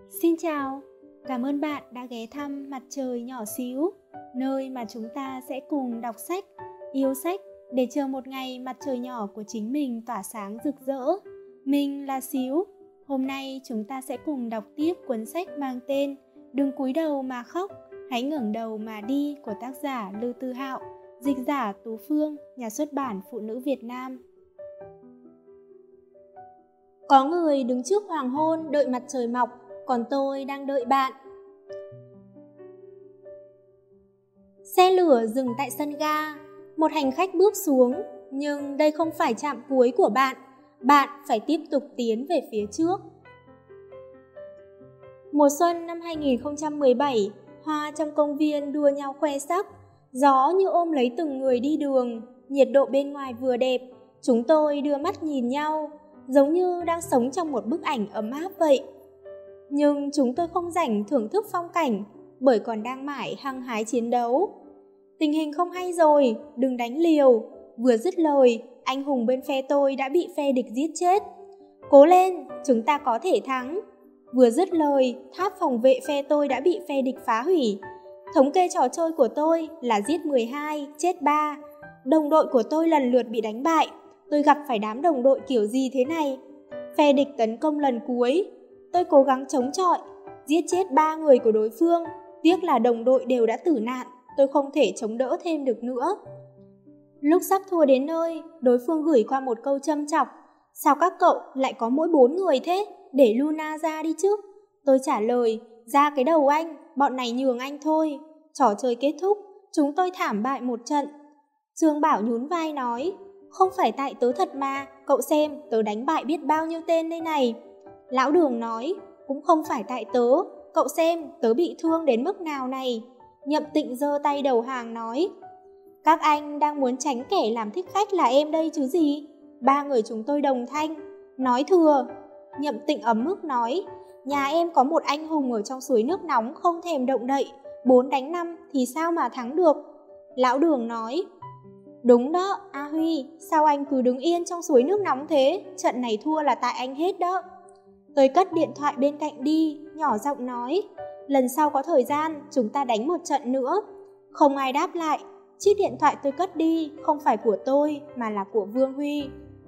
Xin chào, cảm ơn bạn đã ghé thăm Mặt trời nhỏ xíu, nơi mà chúng ta sẽ cùng đọc sách, yêu sách để chờ một ngày mặt trời nhỏ của chính mình tỏa sáng rực rỡ. Mình là Xíu, hôm nay chúng ta sẽ cùng đọc tiếp cuốn sách mang tên Đừng cúi đầu mà khóc, hãy ngẩng đầu mà đi của tác giả Lưu Tư Hạo, dịch giả Tú Phương, nhà xuất bản Phụ nữ Việt Nam. Có người đứng trước hoàng hôn đợi mặt trời mọc, còn tôi đang đợi bạn. Xe lửa dừng tại sân ga, một hành khách bước xuống, nhưng đây không phải trạm cuối của bạn, bạn phải tiếp tục tiến về phía trước. Mùa xuân năm 2017, hoa trong công viên đua nhau khoe sắc, gió như ôm lấy từng người đi đường, nhiệt độ bên ngoài vừa đẹp, chúng tôi đưa mắt nhìn nhau, giống như đang sống trong một bức ảnh ấm áp vậy. Nhưng chúng tôi không rảnh thưởng thức phong cảnh, bởi còn đang mải hăng hái chiến đấu. Tình hình không hay rồi, đừng đánh liều. Vừa dứt lời, anh hùng bên phe tôi đã bị phe địch giết chết. Cố lên, chúng ta có thể thắng. Vừa dứt lời, tháp phòng vệ phe tôi đã bị phe địch phá hủy. Thống kê trò chơi của tôi là giết 12, chết 3. Đồng đội của tôi lần lượt bị đánh bại. Tôi gặp phải đám đồng đội kiểu gì thế này? Phe địch tấn công lần cuối, tôi cố gắng chống chọi, giết chết 3 người của đối phương. Tiếc là đồng đội đều đã tử nạn, tôi không thể chống đỡ thêm được nữa. Lúc sắp thua đến nơi, đối phương gửi qua một câu châm chọc: sao các cậu lại có mỗi 4 người thế? Để Luna ra đi chứ. Tôi trả lời: ra cái đầu anh, bọn này nhường anh thôi. Trò chơi kết thúc, chúng tôi thảm bại một trận. Dương Bảo nhún vai nói: không phải tại tớ thật mà, cậu xem tớ đánh bại biết bao nhiêu tên đây này. Lão Đường nói: cũng không phải tại tớ, cậu xem tớ bị thương đến mức nào này. Nhậm Tịnh giơ tay đầu hàng nói: các anh đang muốn tránh kẻ làm thích khách là em đây chứ gì. 3 người chúng tôi đồng thanh nói thừa. Nhậm Tịnh ấm ức nói: nhà em có một anh hùng ở trong suối nước nóng không thèm động đậy, 4 đánh 5 thì sao mà thắng được. Lão Đường nói: đúng đó, A Huy, sao anh cứ đứng yên trong suối nước nóng thế, trận này thua là tại anh hết đó. Tôi cất điện thoại bên cạnh đi, nhỏ giọng nói: lần sau có thời gian, chúng ta đánh một trận nữa. Không ai đáp lại, chiếc điện thoại tôi cất đi không phải của tôi mà là của Vương Huy.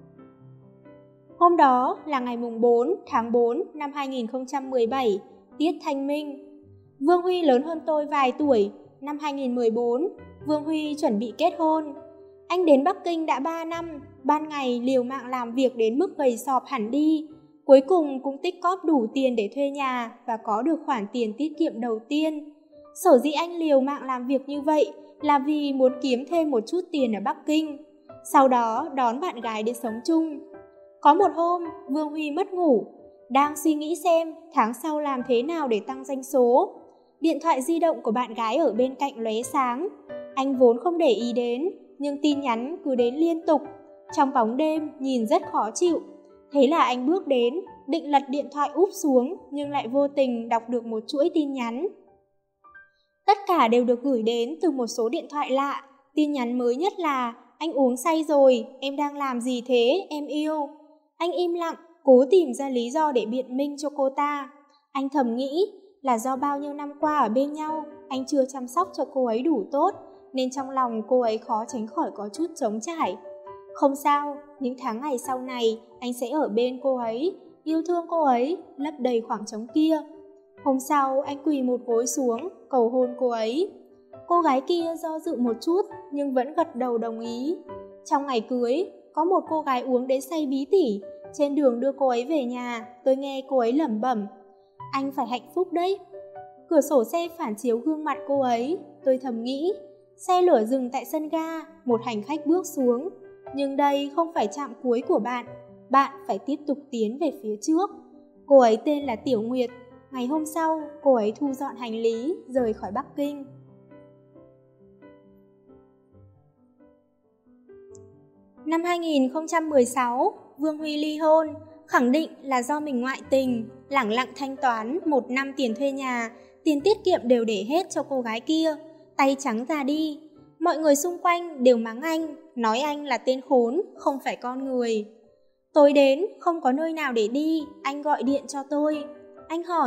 Hôm đó là ngày mùng 4 tháng 4 năm 2017, tiết Thanh Minh. Vương Huy lớn hơn tôi vài tuổi, năm 2014, Vương Huy chuẩn bị kết hôn. Anh đến Bắc Kinh đã 3 năm, ban ngày liều mạng làm việc đến mức gầy sọp hẳn đi. Cuối cùng cũng tích cóp đủ tiền để thuê nhà và có được khoản tiền tiết kiệm đầu tiên. Sở dĩ anh liều mạng làm việc như vậy là vì muốn kiếm thêm một chút tiền ở Bắc Kinh, sau đó đón bạn gái đến sống chung. Có một hôm, Vương Huy mất ngủ, đang suy nghĩ xem tháng sau làm thế nào để tăng doanh số. Điện thoại di động của bạn gái ở bên cạnh lóe sáng. Anh vốn không để ý đến, nhưng tin nhắn cứ đến liên tục. Trong bóng đêm nhìn rất khó chịu. Thế là anh bước đến, định lật điện thoại úp xuống, nhưng lại vô tình đọc được một chuỗi tin nhắn. Tất cả đều được gửi đến từ một số điện thoại lạ. Tin nhắn mới nhất là: anh uống say rồi, em đang làm gì thế, em yêu. Anh im lặng, cố tìm ra lý do để biện minh cho cô ta. Anh thầm nghĩ là do bao nhiêu năm qua ở bên nhau, anh chưa chăm sóc cho cô ấy đủ tốt, nên trong lòng cô ấy khó tránh khỏi có chút trống trải. Không sao, những tháng ngày sau này anh sẽ ở bên cô ấy, yêu thương cô ấy, lấp đầy khoảng trống kia. Hôm sau anh quỳ một gối xuống, cầu hôn cô ấy. Cô gái kia do dự một chút nhưng vẫn gật đầu đồng ý. Trong ngày cưới, có một cô gái uống đến say bí tỉ. Trên đường đưa cô ấy về nhà, tôi nghe cô ấy lẩm bẩm: anh phải hạnh phúc đấy. Cửa sổ xe phản chiếu gương mặt cô ấy, tôi thầm nghĩ. Xe lửa dừng tại sân ga, một hành khách bước xuống. Nhưng đây không phải trạm cuối của bạn, bạn phải tiếp tục tiến về phía trước. Cô ấy tên là Tiểu Nguyệt. Ngày hôm sau, cô ấy thu dọn hành lý, rời khỏi Bắc Kinh. Năm 2016, Vương Huy ly hôn, khẳng định là do mình ngoại tình, lẳng lặng thanh toán 1 năm tiền thuê nhà, tiền tiết kiệm đều để hết cho cô gái kia, tay trắng ra đi. Mọi người xung quanh đều mắng anh, nói anh là tên khốn, không phải con người. Tối đến, không có nơi nào để đi, anh gọi điện cho tôi. Anh hỏi,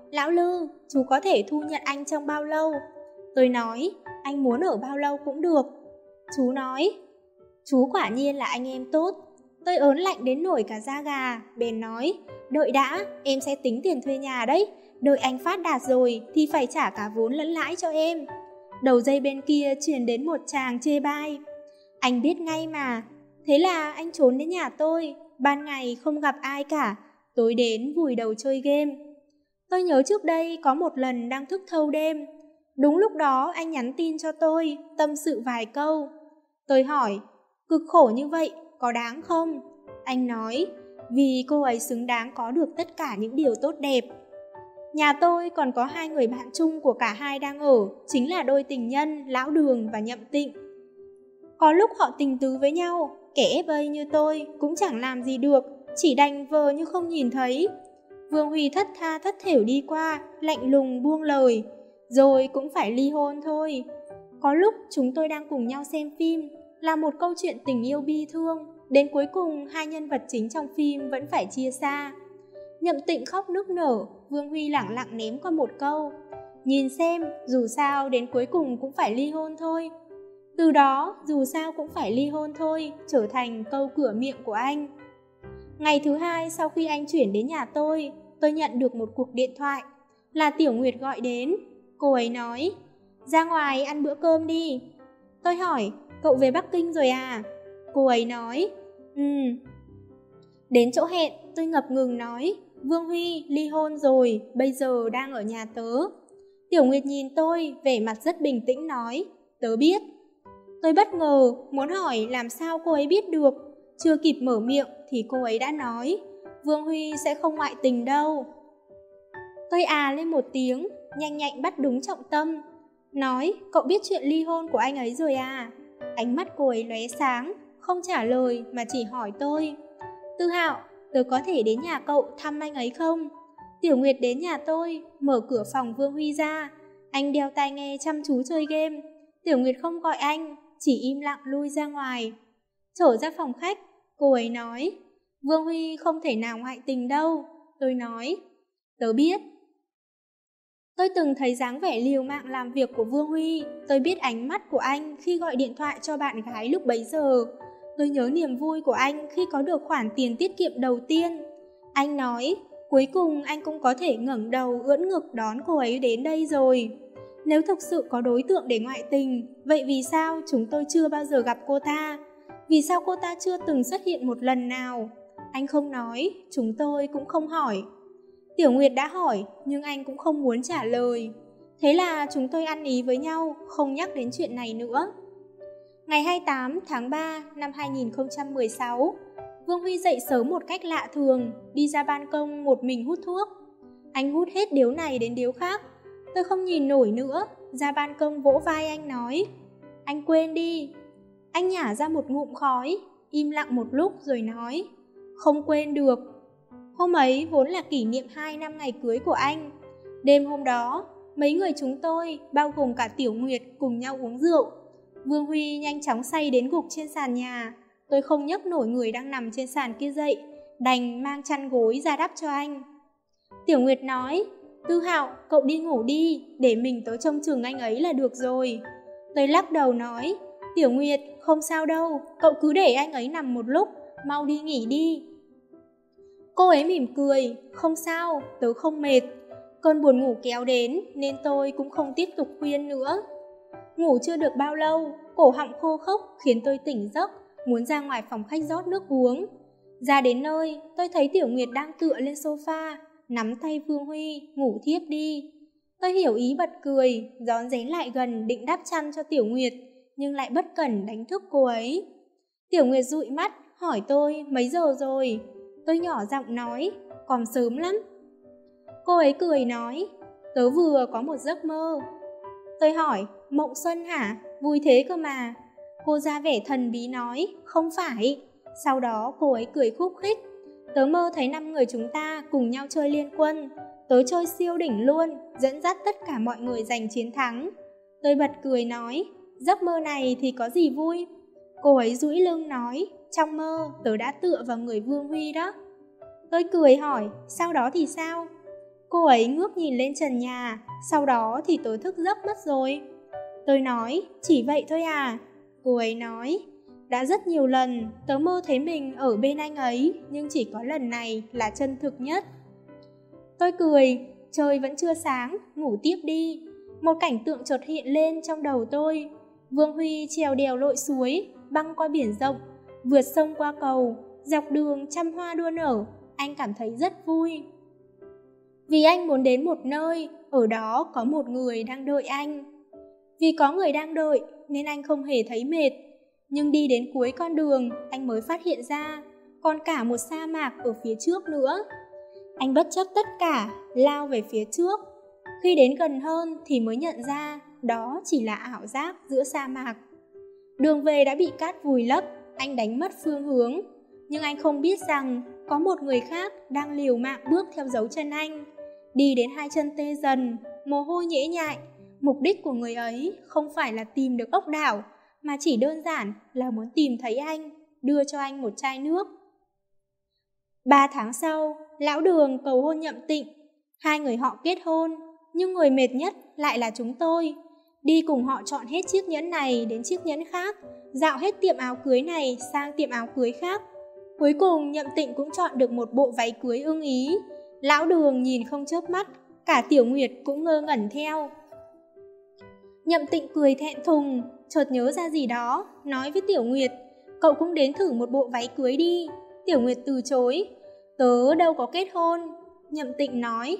Lão Lư, chú có thể thu nhận anh trong bao lâu? Tôi nói, anh muốn ở bao lâu cũng được. Chú nói, chú quả nhiên là anh em tốt. Tôi ớn lạnh đến nổi cả da gà, bèn nói, đợi đã, em sẽ tính tiền thuê nhà đấy. Đợi anh phát đạt rồi thì phải trả cả vốn lẫn lãi cho em. Đầu dây bên kia truyền đến một tràng chê bai. Anh biết ngay mà. Thế là anh trốn đến nhà tôi, ban ngày không gặp ai cả, tối đến vùi đầu chơi game. Tôi nhớ trước đây có một lần đang thức thâu đêm. Đúng lúc đó anh nhắn tin cho tôi, tâm sự vài câu. Tôi hỏi, cực khổ như vậy, có đáng không? Anh nói, vì cô ấy xứng đáng có được tất cả những điều tốt đẹp. Nhà tôi còn có 2 người bạn chung của cả hai đang ở, chính là đôi tình nhân Lão Đường và Nhậm Tịnh. Có lúc họ tình tứ với nhau, kẻ vây như tôi cũng chẳng làm gì được, chỉ đành vờ như không nhìn thấy. Vương Huy thất tha thất thểu đi qua, lạnh lùng buông lời, rồi cũng phải ly hôn thôi. Có lúc chúng tôi đang cùng nhau xem phim, là một câu chuyện tình yêu bi thương, đến cuối cùng hai nhân vật chính trong phim vẫn phải chia xa. Nhậm Tịnh khóc nức nở, Vương Huy lẳng lặng ném qua một câu, nhìn xem, dù sao đến cuối cùng cũng phải ly hôn thôi. Từ đó, dù sao cũng phải ly hôn thôi, trở thành câu cửa miệng của anh. Ngày thứ 2 sau khi anh chuyển đến nhà tôi nhận được một cuộc điện thoại, là Tiểu Nguyệt gọi đến. Cô ấy nói, ra ngoài ăn bữa cơm đi. Tôi hỏi, cậu về Bắc Kinh rồi à? Cô ấy nói, Đến chỗ hẹn, tôi ngập ngừng nói, Vương Huy ly hôn rồi, bây giờ đang ở nhà tớ. Tiểu Nguyệt nhìn tôi, vẻ mặt rất bình tĩnh nói, tớ biết. Tôi bất ngờ, muốn hỏi làm sao cô ấy biết được. Chưa kịp mở miệng thì cô ấy đã nói, Vương Huy sẽ không ngoại tình đâu. Tôi lên một tiếng, nhanh nhạy bắt đúng trọng tâm. Nói, cậu biết chuyện ly hôn của anh ấy rồi à? Ánh mắt cô ấy lóe sáng, không trả lời mà chỉ hỏi tôi. Tư Hạo, tớ có thể đến nhà cậu thăm anh ấy không? Tiểu Nguyệt đến nhà tôi, mở cửa phòng Vương Huy ra. Anh đeo tai nghe chăm chú chơi game. Tiểu Nguyệt không gọi anh, chỉ im lặng lui ra ngoài. Trở ra phòng khách, cô ấy nói, Vương Huy không thể nào ngoại tình đâu. Tôi nói, tớ biết. Tôi từng thấy dáng vẻ liều mạng làm việc của Vương Huy. Tôi biết ánh mắt của anh khi gọi điện thoại cho bạn gái lúc bấy giờ. Tôi nhớ niềm vui của anh khi có được khoản tiền tiết kiệm đầu tiên. Anh nói, cuối cùng anh cũng có thể ngẩng đầu ưỡn ngực đón cô ấy đến đây rồi. Nếu thực sự có đối tượng để ngoại tình, vậy vì sao chúng tôi chưa bao giờ gặp cô ta? Vì sao cô ta chưa từng xuất hiện một lần nào? Anh không nói, chúng tôi cũng không hỏi. Tiểu Nguyệt đã hỏi, nhưng anh cũng không muốn trả lời. Thế là chúng tôi ăn ý với nhau, không nhắc đến chuyện này nữa. Ngày 28 tháng 3 năm 2016, Vương Huy dậy sớm một cách lạ thường, đi ra ban công một mình hút thuốc. Anh hút hết điếu này đến điếu khác. Tôi không nhìn nổi nữa, ra ban công vỗ vai anh nói, anh quên đi. Anh nhả ra một ngụm khói, im lặng một lúc rồi nói, không quên được. Hôm ấy vốn là kỷ niệm 2 năm ngày cưới của anh. Đêm hôm đó, mấy người chúng tôi, bao gồm cả Tiểu Nguyệt, cùng nhau uống rượu. Vương Huy nhanh chóng say đến gục trên sàn nhà. Tôi không nhấc nổi người đang nằm trên sàn kia dậy, đành mang chăn gối ra đắp cho anh. Tiểu Nguyệt nói, Tư Hạo, cậu đi ngủ đi, để mình tới trông chừng anh ấy là được rồi. Tôi lắc đầu nói, Tiểu Nguyệt, không sao đâu, cậu cứ để anh ấy nằm một lúc, mau đi nghỉ đi. Cô ấy mỉm cười, không sao, tớ không mệt. Cơn buồn ngủ kéo đến nên tôi cũng không tiếp tục khuyên nữa. Ngủ chưa được bao lâu, cổ họng khô khốc khiến tôi tỉnh giấc, muốn ra ngoài phòng khách rót nước uống. Ra đến nơi, tôi thấy Tiểu Nguyệt đang tựa lên sofa, nắm tay Vương Huy, ngủ thiếp đi. Tôi hiểu ý bật cười, rón rén lại gần định đắp chăn cho Tiểu Nguyệt, nhưng lại bất cẩn đánh thức cô ấy. Tiểu Nguyệt dụi mắt, hỏi tôi mấy giờ rồi. Tôi nhỏ giọng nói, còn sớm lắm. Cô ấy cười nói, tớ vừa có một giấc mơ. Tôi hỏi, mộng xuân hả? Vui thế cơ mà. Cô ra vẻ thần bí nói, không phải. Sau đó cô ấy cười khúc khích. Tớ mơ thấy 5 người chúng ta cùng nhau chơi liên quân. Tớ chơi siêu đỉnh luôn, dẫn dắt tất cả mọi người giành chiến thắng. Tôi bật cười nói, giấc mơ này thì có gì vui? Cô ấy duỗi lưng nói, trong mơ tớ đã tựa vào người Vương Huy đó. Tôi cười hỏi, sau đó thì sao? Cô ấy ngước nhìn lên trần nhà, sau đó thì tớ thức giấc mất rồi. Tôi nói, chỉ vậy thôi à? Cô ấy nói, đã rất nhiều lần tớ mơ thấy mình ở bên anh ấy, nhưng chỉ có lần này là chân thực nhất. Tôi cười, trời vẫn chưa sáng, ngủ tiếp đi. Một cảnh tượng chợt hiện lên trong đầu tôi. Vương Huy trèo đèo lội suối, băng qua biển rộng, vượt sông qua cầu, dọc đường trăm hoa đua nở, anh cảm thấy rất vui. Vì anh muốn đến một nơi, ở đó có một người đang đợi anh. Vì có người đang đợi nên anh không hề thấy mệt. Nhưng đi đến cuối con đường, anh mới phát hiện ra còn cả một sa mạc ở phía trước nữa. Anh bất chấp tất cả, lao về phía trước. Khi đến gần hơn thì mới nhận ra đó chỉ là ảo giác giữa sa mạc. Đường về đã bị cát vùi lấp, anh đánh mất phương hướng. Nhưng anh không biết rằng có một người khác đang liều mạng bước theo dấu chân anh. Đi đến hai chân tê dần, mồ hôi nhễ nhại. Mục đích của người ấy không phải là tìm được ốc đảo, mà chỉ đơn giản là muốn tìm thấy anh, đưa cho anh một chai nước. 3 tháng sau, Lão Đường cầu hôn Nhậm Tịnh. Hai người họ kết hôn, nhưng người mệt nhất lại là chúng tôi. Đi cùng họ chọn hết chiếc nhẫn này đến chiếc nhẫn khác, dạo hết tiệm áo cưới này sang tiệm áo cưới khác. Cuối cùng Nhậm Tịnh cũng chọn được một bộ váy cưới ưng ý. Lão Đường nhìn không chớp mắt, cả Tiểu Nguyệt cũng ngơ ngẩn theo. Nhậm Tịnh cười thẹn thùng, chợt nhớ ra gì đó, nói với Tiểu Nguyệt, cậu cũng đến thử một bộ váy cưới đi. Tiểu Nguyệt từ chối, tớ đâu có kết hôn. Nhậm Tịnh nói,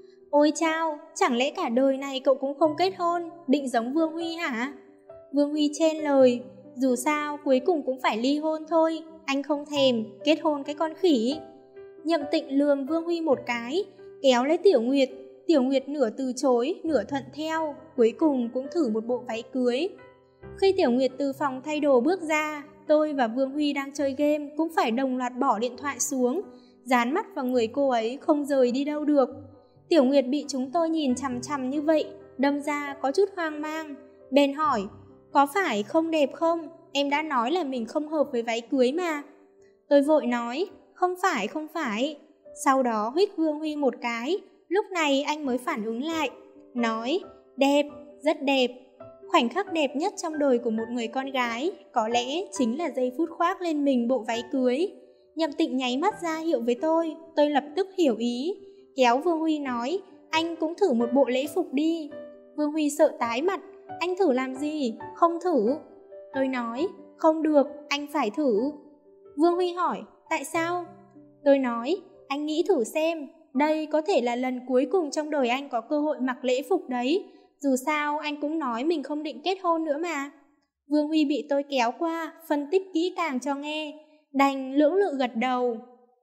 ôi chao, chẳng lẽ cả đời này cậu cũng không kết hôn, định giống Vương Huy hả? Vương Huy chen lời, dù sao cuối cùng cũng phải ly hôn thôi, anh không thèm, kết hôn cái con khỉ. Nhậm Tịnh lườm Vương Huy một cái, kéo lấy Tiểu Nguyệt. Tiểu Nguyệt nửa từ chối, nửa thuận theo, cuối cùng cũng thử một bộ váy cưới. Khi Tiểu Nguyệt từ phòng thay đồ bước ra, tôi và Vương Huy đang chơi game cũng phải đồng loạt bỏ điện thoại xuống, dán mắt vào người cô ấy không rời đi đâu được. Tiểu Nguyệt bị chúng tôi nhìn chằm chằm như vậy, đâm ra có chút hoang mang, bèn hỏi, có phải không đẹp không? Em đã nói là mình không hợp với váy cưới mà. Tôi vội nói, không phải. Sau đó huých Vương Huy một cái, lúc này anh mới phản ứng lại, nói, đẹp, rất đẹp. Khoảnh khắc đẹp nhất trong đời của một người con gái có lẽ chính là giây phút khoác lên mình bộ váy cưới. Nhậm Tịnh nháy mắt ra hiệu với tôi lập tức hiểu ý, kéo Vương Huy nói, anh cũng thử một bộ lễ phục đi. Vương Huy sợ tái mặt, anh thử làm gì, không thử. Tôi nói, không được, anh phải thử. Vương Huy hỏi, tại sao? Tôi nói, anh nghĩ thử xem, đây có thể là lần cuối cùng trong đời anh có cơ hội mặc lễ phục đấy. Dù sao anh cũng nói mình không định kết hôn nữa mà. Vương Huy bị tôi kéo qua, phân tích kỹ càng cho nghe, đành lưỡng lự gật đầu.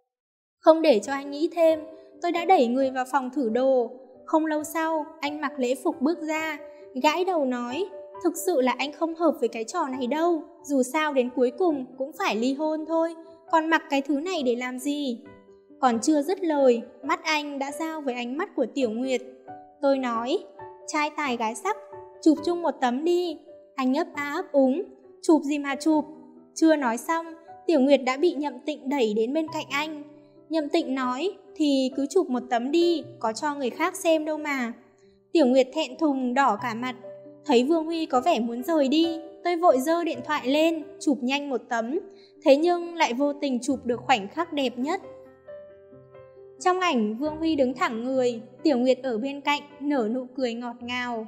Không để cho anh nghĩ thêm, tôi đã đẩy người vào phòng thử đồ. Không lâu sau, anh mặc lễ phục bước ra, gãi đầu nói, thực sự là anh không hợp với cái trò này đâu. Dù sao đến cuối cùng cũng phải ly hôn thôi, còn mặc cái thứ này để làm gì? Còn chưa dứt lời, mắt anh đã giao với ánh mắt của Tiểu Nguyệt. Tôi nói, trai tài gái sắc, chụp chung một tấm đi. Anh ấp a ấp úng, chụp gì mà chụp. Chưa nói xong, Tiểu Nguyệt đã bị Nhậm Tịnh đẩy đến bên cạnh anh. Nhậm Tịnh nói, thì cứ chụp một tấm đi, có cho người khác xem đâu mà. Tiểu Nguyệt thẹn thùng đỏ cả mặt. Thấy Vương Huy có vẻ muốn rời đi, tôi vội giơ điện thoại lên, chụp nhanh một tấm. Thế nhưng lại vô tình chụp được khoảnh khắc đẹp nhất. Trong ảnh, Vương Huy đứng thẳng người, Tiểu Nguyệt ở bên cạnh nở nụ cười ngọt ngào.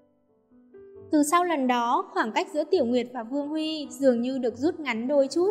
Từ sau lần đó, khoảng cách giữa Tiểu Nguyệt và Vương Huy dường như được rút ngắn đôi chút.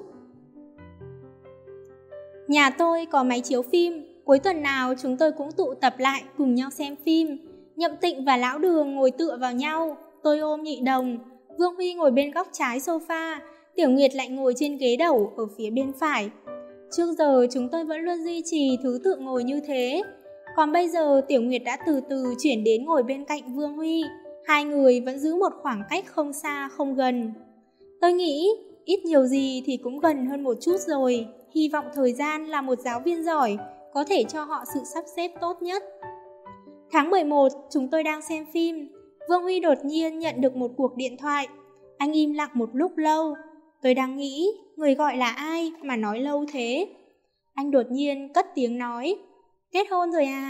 Nhà tôi có máy chiếu phim, cuối tuần nào chúng tôi cũng tụ tập lại cùng nhau xem phim. Nhậm Tịnh và Lão Đường ngồi tựa vào nhau, tôi ôm Nhị Đồng. Vương Huy ngồi bên góc trái sofa, Tiểu Nguyệt lại ngồi trên ghế đầu ở phía bên phải. Trước giờ chúng tôi vẫn luôn duy trì thứ tự ngồi như thế. Còn bây giờ Tiểu Nguyệt đã từ từ chuyển đến ngồi bên cạnh Vương Huy. Hai người vẫn giữ một khoảng cách không xa không gần. Tôi nghĩ ít nhiều gì thì cũng gần hơn một chút rồi. Hy vọng thời gian là một giáo viên giỏi, có thể cho họ sự sắp xếp tốt nhất. Tháng 11, chúng tôi đang xem phim. Vương Huy đột nhiên nhận được một cuộc điện thoại. Anh im lặng một lúc lâu. Tôi đang nghĩ, người gọi là ai mà nói lâu thế? Anh đột nhiên cất tiếng nói, kết hôn rồi à?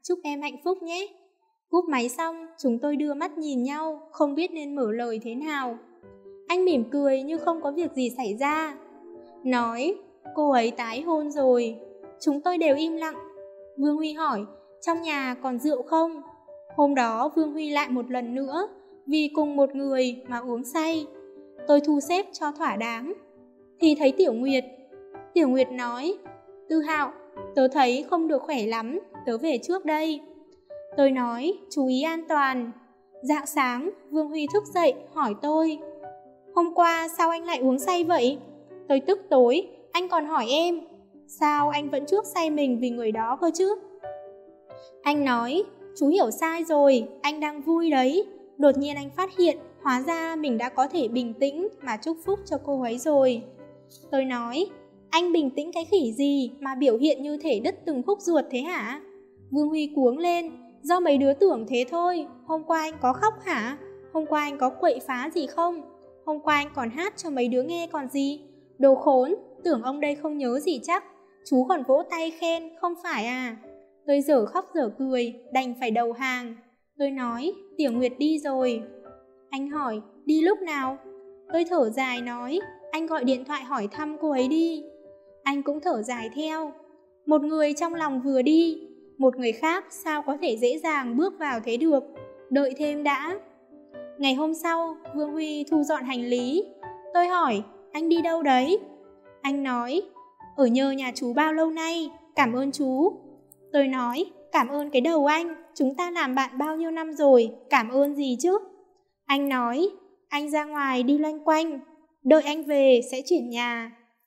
chúc em hạnh phúc nhé. Cúp máy xong, chúng tôi đưa mắt nhìn nhau, không biết nên mở lời thế nào. Anh mỉm cười như không có việc gì xảy ra. Nói, cô ấy tái hôn rồi. Chúng tôi đều im lặng. Vương Huy hỏi, trong nhà còn rượu không? Hôm đó Vương Huy lại một lần nữa, vì cùng một người mà uống say. Tôi thu xếp cho thỏa đáng. Thì thấy Tiểu Nguyệt. Tiểu Nguyệt nói, Tư Hạo, tớ thấy không được khỏe lắm, tớ về trước đây. Tôi nói, chú ý an toàn. Rạng sáng, Vương Huy thức dậy, hỏi tôi, hôm qua sao anh lại uống say vậy? Tôi tức tối, anh còn hỏi em, sao anh vẫn trước say mình vì người đó cơ chứ? Anh nói, chú hiểu sai rồi, anh đang vui đấy. Đột nhiên anh phát hiện, hóa ra mình đã có thể bình tĩnh mà chúc phúc cho cô ấy rồi. Tôi nói, anh bình tĩnh cái khỉ gì mà biểu hiện như thể đứt từng khúc ruột thế hả? Vương Huy cuống lên, do mấy đứa tưởng thế thôi. Hôm qua anh có khóc hả? Hôm qua anh có quậy phá gì không? Hôm qua anh còn hát cho mấy đứa nghe còn gì? Đồ khốn, tưởng ông đây không nhớ gì chắc. Chú còn vỗ tay khen, không phải à? Tôi dở khóc dở cười, đành phải đầu hàng. Tôi nói, Tiểu Nguyệt đi rồi. Anh hỏi, đi lúc nào? Tôi thở dài nói, anh gọi điện thoại hỏi thăm cô ấy đi. Anh cũng thở dài theo. Một người trong lòng vừa đi, một người khác sao có thể dễ dàng bước vào thế được. Đợi thêm đã. Ngày hôm sau, Vương Huy thu dọn hành lý. Tôi hỏi, anh đi đâu đấy? Anh nói, ở nhờ nhà chú bao lâu nay, cảm ơn chú. Tôi nói, cảm ơn cái đầu anh, chúng ta làm bạn bao nhiêu năm rồi, cảm ơn gì chứ? Anh nói, anh ra ngoài đi loanh quanh, đợi anh về sẽ chuyển nhà.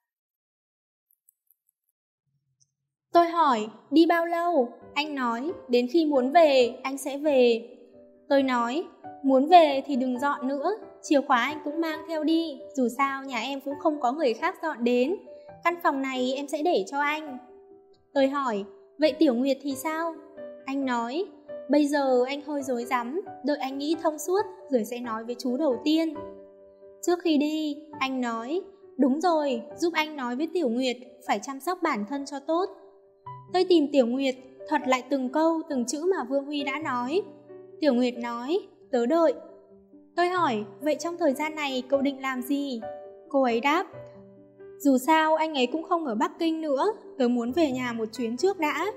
Tôi hỏi, đi bao lâu? Anh nói, đến khi muốn về, anh sẽ về. Tôi nói, muốn về thì đừng dọn nữa, chìa khóa anh cũng mang theo đi, dù sao nhà em cũng không có người khác dọn đến. Căn phòng này em sẽ để cho anh. Tôi hỏi, vậy Tiểu Nguyệt thì sao? Anh nói, bây giờ anh hơi rối rắm, đợi anh nghĩ thông suốt rồi sẽ nói với chú đầu tiên. Trước khi đi, anh nói, đúng rồi, giúp anh nói với Tiểu Nguyệt phải chăm sóc bản thân cho tốt. Tôi tìm Tiểu Nguyệt, thuật lại từng câu, từng chữ mà Vương Huy đã nói. Tiểu Nguyệt nói, tớ đợi. Tôi hỏi, vậy trong thời gian này cậu định làm gì? Cô ấy đáp, dù sao anh ấy cũng không ở Bắc Kinh nữa, tớ muốn về nhà một chuyến trước đã.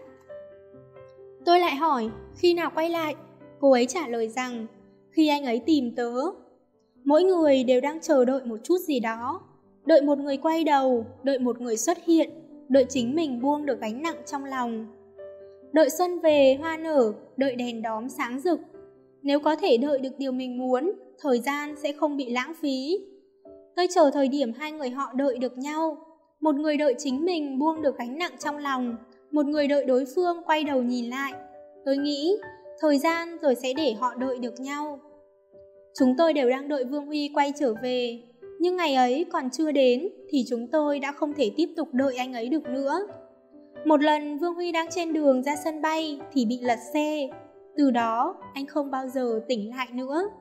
Tôi lại hỏi, khi nào quay lại? Cô ấy trả lời rằng, khi anh ấy tìm tớ. Mỗi người đều đang chờ đợi một chút gì đó. Đợi một người quay đầu, đợi một người xuất hiện, đợi chính mình buông được gánh nặng trong lòng. Đợi xuân về, hoa nở, đợi đèn đóm sáng rực. Nếu có thể đợi được điều mình muốn, thời gian sẽ không bị lãng phí. Tôi chờ thời điểm hai người họ đợi được nhau. Một người đợi chính mình buông được gánh nặng trong lòng, một người đợi đối phương quay đầu nhìn lại. Tôi nghĩ, thời gian rồi sẽ để họ đợi được nhau. Chúng tôi đều đang đợi Vương Huy quay trở về, nhưng ngày ấy còn chưa đến thì chúng tôi đã không thể tiếp tục đợi anh ấy được nữa. Một lần Vương Huy đang trên đường ra sân bay thì bị lật xe. Từ đó anh không bao giờ tỉnh lại nữa.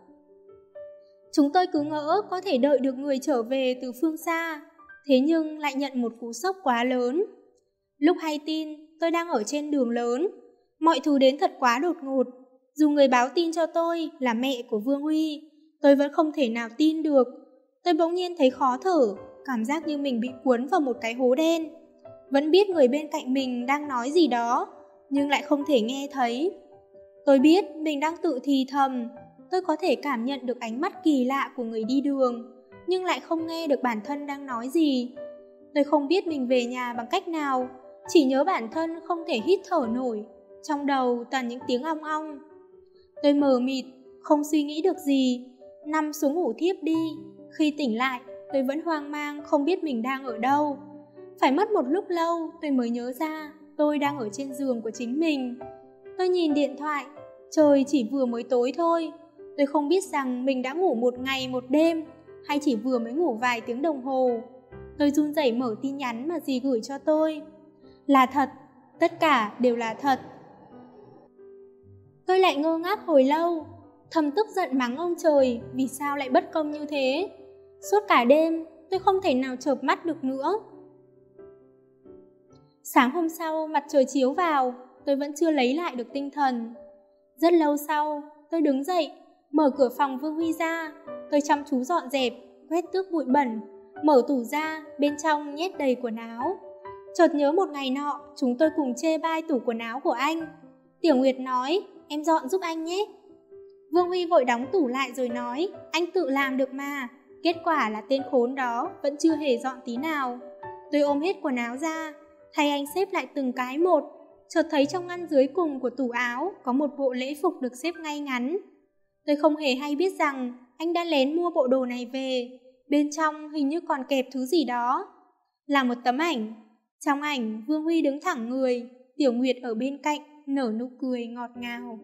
Chúng tôi cứ ngỡ có thể đợi được người trở về từ phương xa, thế nhưng lại nhận một cú sốc quá lớn. Lúc hay tin, tôi đang ở trên đường lớn. Mọi thứ đến thật quá đột ngột. Dù người báo tin cho tôi là mẹ của Vương Huy, tôi vẫn không thể nào tin được. Tôi bỗng nhiên thấy khó thở, cảm giác như mình bị cuốn vào một cái hố đen. Vẫn biết người bên cạnh mình đang nói gì đó, nhưng lại không thể nghe thấy. Tôi biết mình đang tự thì thầm. Tôi có thể cảm nhận được ánh mắt kỳ lạ của người đi đường, nhưng lại không nghe được bản thân đang nói gì. Tôi không biết mình về nhà bằng cách nào, chỉ nhớ bản thân không thể hít thở nổi. Trong đầu toàn những tiếng ong ong. Tôi mờ mịt, không suy nghĩ được gì, nằm xuống ngủ thiếp đi. Khi tỉnh lại, tôi vẫn hoang mang không biết mình đang ở đâu. Phải mất một lúc lâu tôi mới nhớ ra tôi đang ở trên giường của chính mình. Tôi nhìn điện thoại, trời chỉ vừa mới tối thôi. Tôi không biết rằng mình đã ngủ một ngày một đêm, hay chỉ vừa mới ngủ vài tiếng đồng hồ. Tôi run rẩy mở tin nhắn mà dì gửi cho tôi. Là thật, tất cả đều là thật. Tôi lại ngơ ngác hồi lâu, thầm tức giận mắng ông trời vì sao lại bất công như thế. Suốt cả đêm, tôi không thể nào chợp mắt được nữa. Sáng hôm sau, mặt trời chiếu vào, tôi vẫn chưa lấy lại được tinh thần. Rất lâu sau, tôi đứng dậy, mở cửa phòng Vương Huy ra. Tôi chăm chú dọn dẹp, quét tước bụi bẩn, mở tủ ra, bên trong nhét đầy quần áo. Chợt nhớ một ngày nọ, chúng tôi cùng chê bai tủ quần áo của anh. Tiểu Nguyệt nói, em dọn giúp anh nhé. Vương Huy vội đóng tủ lại rồi nói, anh tự làm được mà. Kết quả là tên khốn đó vẫn chưa hề dọn tí nào. Tôi ôm hết quần áo ra, thay anh xếp lại từng cái một. Chợt thấy trong ngăn dưới cùng của tủ áo có một bộ lễ phục được xếp ngay ngắn. Tôi không hề hay biết rằng anh đã lén mua bộ đồ này về. Bên trong hình như còn kẹp thứ gì đó. Là một tấm ảnh. Trong ảnh, Vương Huy đứng thẳng người, Tiểu Nguyệt ở bên cạnh nở nụ cười ngọt ngào.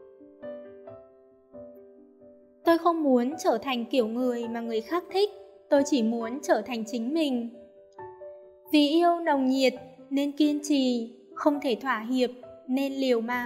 Tôi không muốn trở thành kiểu người mà người khác thích, tôi chỉ muốn trở thành chính mình. Vì yêu nồng nhiệt nên kiên trì, không thể thỏa hiệp nên liều mạng.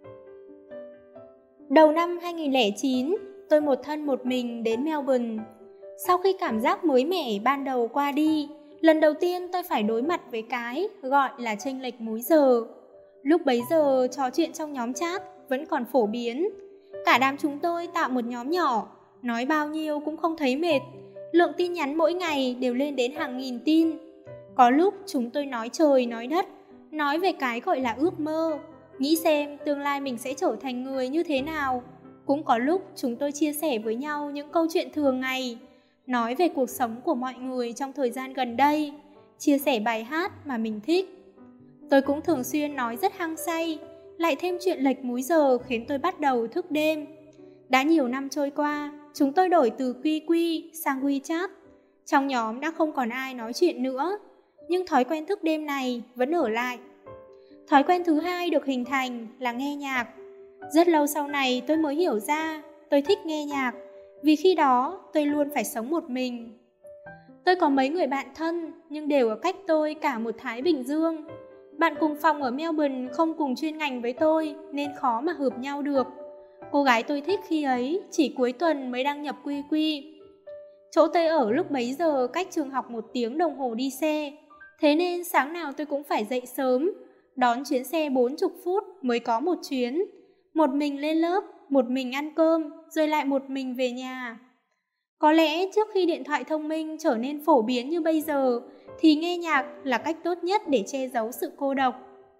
Đầu năm 2009, tôi một thân một mình đến Melbourne. Sau khi cảm giác mới mẻ ban đầu qua đi, lần đầu tiên tôi phải đối mặt với cái gọi là chênh lệch múi giờ. Lúc bấy giờ trò chuyện trong nhóm chat vẫn còn phổ biến. Cả đám chúng tôi tạo một nhóm nhỏ, nói bao nhiêu cũng không thấy mệt. Lượng tin nhắn mỗi ngày đều lên đến hàng nghìn tin. Có lúc chúng tôi nói trời nói đất, nói về cái gọi là ước mơ, nghĩ xem tương lai mình sẽ trở thành người như thế nào. Cũng có lúc chúng tôi chia sẻ với nhau những câu chuyện thường ngày, nói về cuộc sống của mọi người trong thời gian gần đây, chia sẻ bài hát mà mình thích. Tôi cũng thường xuyên nói rất hăng say, lại thêm chuyện lệch múi giờ khiến tôi bắt đầu thức đêm. Đã nhiều năm trôi qua, chúng tôi đổi từ QQ sang WeChat. Trong nhóm đã không còn ai nói chuyện nữa, nhưng thói quen thức đêm này vẫn ở lại. Thói quen thứ hai được hình thành là nghe nhạc. Rất lâu sau này tôi mới hiểu ra tôi thích nghe nhạc, vì khi đó tôi luôn phải sống một mình. Tôi có mấy người bạn thân, nhưng đều ở cách tôi cả một Thái Bình Dương. Bạn cùng phòng ở Melbourne không cùng chuyên ngành với tôi nên khó mà hợp nhau được. Cô gái tôi thích khi ấy chỉ cuối tuần mới đăng nhập QQ. Chỗ tôi ở lúc bấy giờ cách trường học 1 tiếng đồng hồ đi xe. Thế nên sáng nào tôi cũng phải dậy sớm, đón chuyến xe 40 phút mới có một chuyến. Một mình lên lớp, một mình ăn cơm, rồi lại một mình về nhà. Có lẽ trước khi điện thoại thông minh trở nên phổ biến như bây giờ, thì nghe nhạc là cách tốt nhất để che giấu sự cô độc.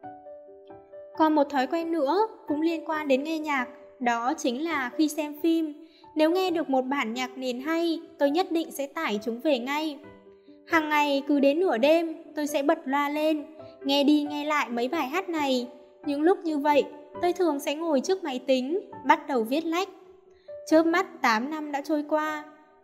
Còn một thói quen nữa cũng liên quan đến nghe nhạc, đó chính là khi xem phim, nếu nghe được một bản nhạc nền hay, tôi nhất định sẽ tải chúng về ngay. Hàng ngày cứ đến nửa đêm, tôi sẽ bật loa lên, nghe đi nghe lại mấy bài hát này. Những lúc như vậy, tôi thường sẽ ngồi trước máy tính, bắt đầu viết lách. Chớp mắt 8 năm đã trôi qua.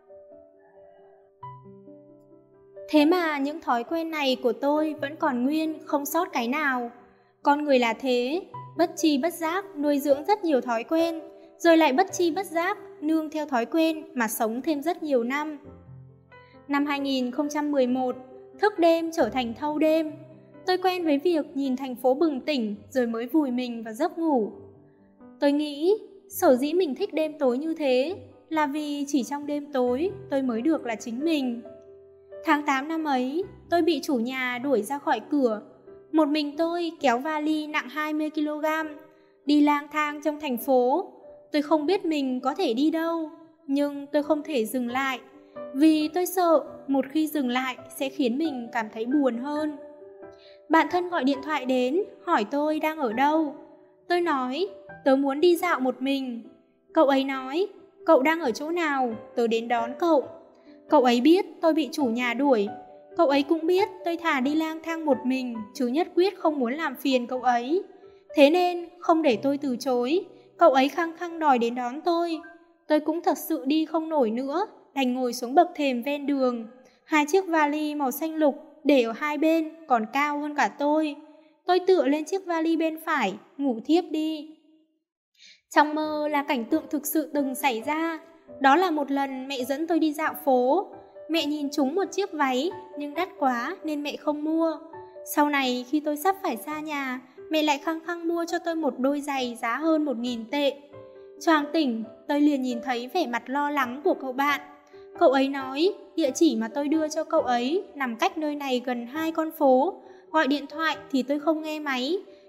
Thế mà những thói quen này của tôi vẫn còn nguyên, không sót cái nào. Con người là thế, bất tri bất giác nuôi dưỡng rất nhiều thói quen, rồi lại bất tri bất giác nương theo thói quen mà sống thêm rất nhiều năm. Năm 2011, thức đêm trở thành thâu đêm. Tôi quen với việc nhìn thành phố bừng tỉnh rồi mới vùi mình vào giấc ngủ. Tôi nghĩ sở dĩ mình thích đêm tối như thế là vì chỉ trong đêm tối tôi mới được là chính mình. Tháng 8 năm ấy, tôi bị chủ nhà đuổi ra khỏi cửa. Một mình tôi kéo vali nặng 20 kg, đi lang thang trong thành phố. Tôi không biết mình có thể đi đâu, nhưng tôi không thể dừng lại, vì tôi sợ một khi dừng lại sẽ khiến mình cảm thấy buồn hơn. Bạn thân gọi điện thoại đến, hỏi tôi đang ở đâu. Tôi nói, tớ muốn đi dạo một mình. Cậu ấy nói, cậu đang ở chỗ nào, tớ đến đón cậu. Cậu ấy biết tôi bị chủ nhà đuổi. Cậu ấy cũng biết tôi thà đi lang thang một mình, chứ nhất quyết không muốn làm phiền cậu ấy. Thế nên không để tôi từ chối, cậu ấy khăng khăng đòi đến đón tôi. Tôi cũng thật sự đi không nổi nữa, đành ngồi xuống bậc thềm ven đường. 2 chiếc vali màu xanh lục để ở hai bên còn cao hơn cả tôi. Tôi tựa lên chiếc vali bên phải, ngủ thiếp đi. Trong mơ là cảnh tượng thực sự từng xảy ra. Đó là một lần mẹ dẫn tôi đi dạo phố. Mẹ nhìn trúng một chiếc váy nhưng đắt quá nên mẹ không mua. Sau này khi tôi sắp phải xa nhà, mẹ lại khăng khăng mua cho tôi một đôi giày giá hơn 1.000 tệ. Choàng tỉnh, tôi liền nhìn thấy vẻ mặt lo lắng của cậu bạn. Cậu ấy nói địa chỉ mà tôi đưa cho cậu ấy nằm cách nơi này gần 2 con phố. Gọi điện thoại thì tôi không nghe máy,